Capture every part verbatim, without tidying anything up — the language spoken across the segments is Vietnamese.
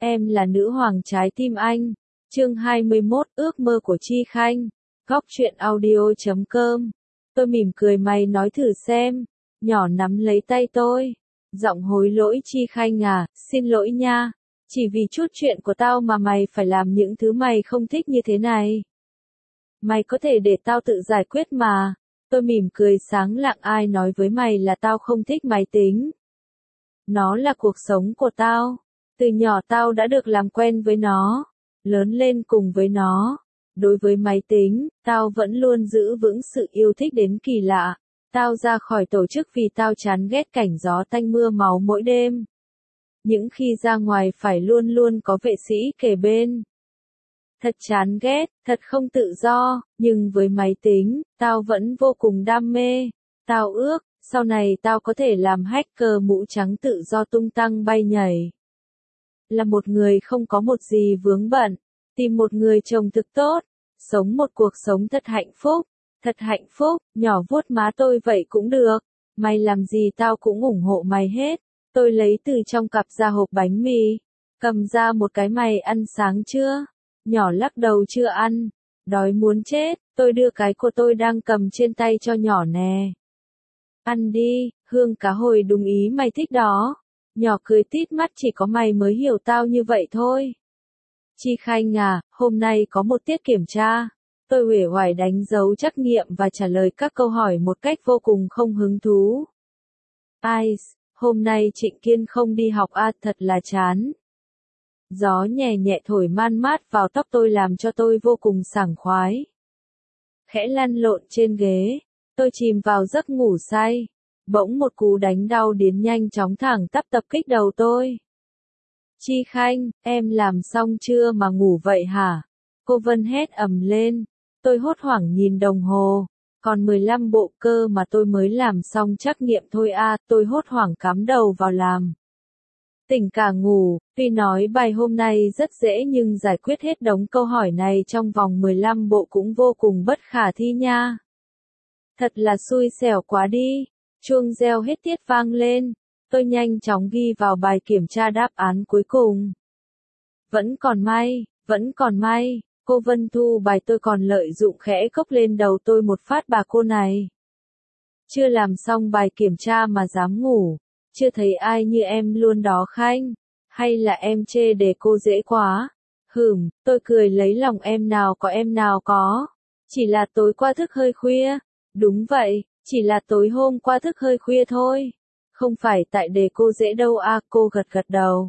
Em là nữ hoàng trái tim anh. Chương hai mươi mốt, ước mơ của Chi Khanh. Góc truyện audio chấm com. Tôi mỉm cười mày nói thử xem. Nhỏ nắm lấy tay tôi. Giọng hối lỗi Chi Khanh à, xin lỗi nha. Chỉ vì chút chuyện của tao mà mày phải làm những thứ mày không thích như thế này. Mày có thể để tao tự giải quyết mà. Tôi mỉm cười sáng lạng, ai nói với mày là tao không thích máy tính. Nó là cuộc sống của tao. Từ nhỏ tao đã được làm quen với nó, lớn lên cùng với nó. Đối với máy tính, tao vẫn luôn giữ vững sự yêu thích đến kỳ lạ. Tao ra khỏi tổ chức vì tao chán ghét cảnh gió tanh mưa máu mỗi đêm. Những khi ra ngoài phải luôn luôn có vệ sĩ kề bên. Thật chán ghét, thật không tự do, nhưng với máy tính, tao vẫn vô cùng đam mê. Tao ước, sau này tao có thể làm hacker mũ trắng tự do tung tăng bay nhảy. Là một người không có một gì vướng bận, tìm một người chồng thực tốt, sống một cuộc sống thật hạnh phúc, thật hạnh phúc, nhỏ vuốt má tôi vậy cũng được, mày làm gì tao cũng ủng hộ mày hết. Tôi lấy từ trong cặp ra hộp bánh mì, cầm ra một cái, mày ăn sáng chưa? Nhỏ lắc đầu chưa ăn, đói muốn chết. Tôi đưa cái của tôi đang cầm trên tay cho nhỏ nè. Ăn đi, hương cá hồi đúng ý mày thích đó. Nhỏ cười tít mắt, chỉ có mày mới hiểu tao như vậy thôi. Chi Khanh à, hôm nay có một tiết kiểm tra. Tôi uể oải đánh dấu trắc nghiệm và trả lời các câu hỏi một cách vô cùng không hứng thú. Ai, hôm nay Trịnh Kiên không đi học à, thật là chán. Gió nhẹ nhẹ thổi man mát vào tóc tôi làm cho tôi vô cùng sảng khoái. Khẽ lăn lộn trên ghế, tôi chìm vào giấc ngủ say. Bỗng một cú đánh đau điến nhanh chóng thẳng tắp tập kích đầu tôi. Chi Khanh, em làm xong chưa mà ngủ vậy hả? Cô Vân hét ầm lên. Tôi hốt hoảng nhìn đồng hồ. Còn mười lăm bộ cơ mà tôi mới làm xong trắc nghiệm thôi à, tôi hốt hoảng cắm đầu vào làm. Tỉnh cả ngủ, tuy nói bài hôm nay rất dễ nhưng giải quyết hết đống câu hỏi này trong vòng mười lăm bộ cũng vô cùng bất khả thi nha. Thật là xui xẻo quá đi. Chuông reo hết tiết vang lên. Tôi nhanh chóng ghi vào bài kiểm tra đáp án cuối cùng. Vẫn còn may, vẫn còn may. Cô Vân thu bài tôi còn lợi dụng khẽ cốc lên đầu tôi một phát, bà cô này. Chưa làm xong bài kiểm tra mà dám ngủ. Chưa thấy ai như em luôn đó Khanh. Hay là em chê đề cô dễ quá? Hửm, tôi cười lấy lòng, em nào có em nào có. Chỉ là tối qua thức hơi khuya. Đúng vậy, chỉ là tối hôm qua thức hơi khuya thôi. Không phải tại đề cô dễ đâu à, cô gật gật đầu.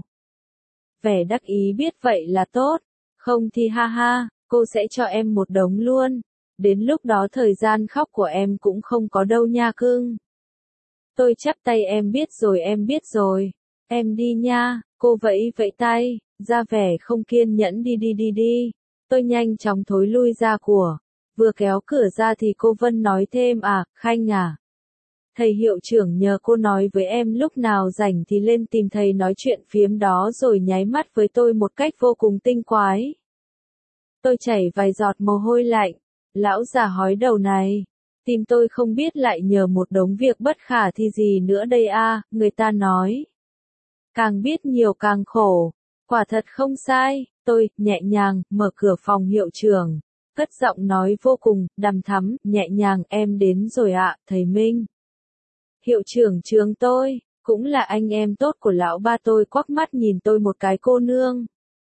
Vẻ đắc ý biết vậy là tốt. Không thì ha ha, cô sẽ cho em một đống luôn. Đến lúc đó thời gian khóc của em cũng không có đâu nha cưng. Tôi chắp tay, em biết rồi em biết rồi. Em đi nha, cô vẫy vẫy tay, ra vẻ không kiên nhẫn, đi đi đi đi. Tôi nhanh chóng thối lui ra của. Vừa kéo cửa ra thì cô Vân nói thêm, à, Khanh à. Thầy hiệu trưởng nhờ cô nói với em lúc nào rảnh thì lên tìm thầy nói chuyện phiếm đó, rồi nháy mắt với tôi một cách vô cùng tinh quái. Tôi chảy vài giọt mồ hôi lạnh. Lão già hói đầu này. Tìm tôi không biết lại nhờ một đống việc bất khả thi gì nữa đây à, người ta nói. Càng biết nhiều càng khổ. Quả thật không sai. Tôi, nhẹ nhàng, mở cửa phòng hiệu trưởng. Cất giọng nói vô cùng, đằm thắm, nhẹ nhàng, em đến rồi ạ, thầy Minh. Hiệu trưởng trường tôi, cũng là anh em tốt của lão ba tôi, quắc mắt nhìn tôi một cái, cô nương.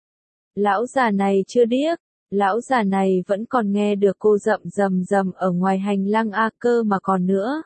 Lão già này chưa điếc, lão già này vẫn còn nghe được cô rậm rầm rầm ở ngoài hành lang a cơ mà còn nữa.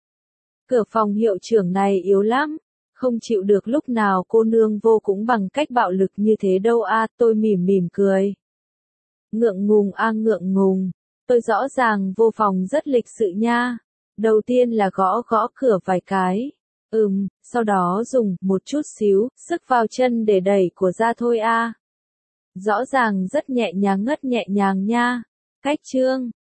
Cửa phòng hiệu trưởng này yếu lắm, không chịu được lúc nào cô nương vô cũng bằng cách bạo lực như thế đâu a, tôi mỉm mỉm cười. Ngượng ngùng a, ngượng ngùng. Tôi rõ ràng vô phòng rất lịch sự nha. Đầu tiên là gõ gõ cửa vài cái. Ừm, sau đó dùng một chút xíu sức vào chân để đẩy của ra thôi a. Rõ ràng rất nhẹ nhàng, ngất nhẹ nhàng nha. Cách chương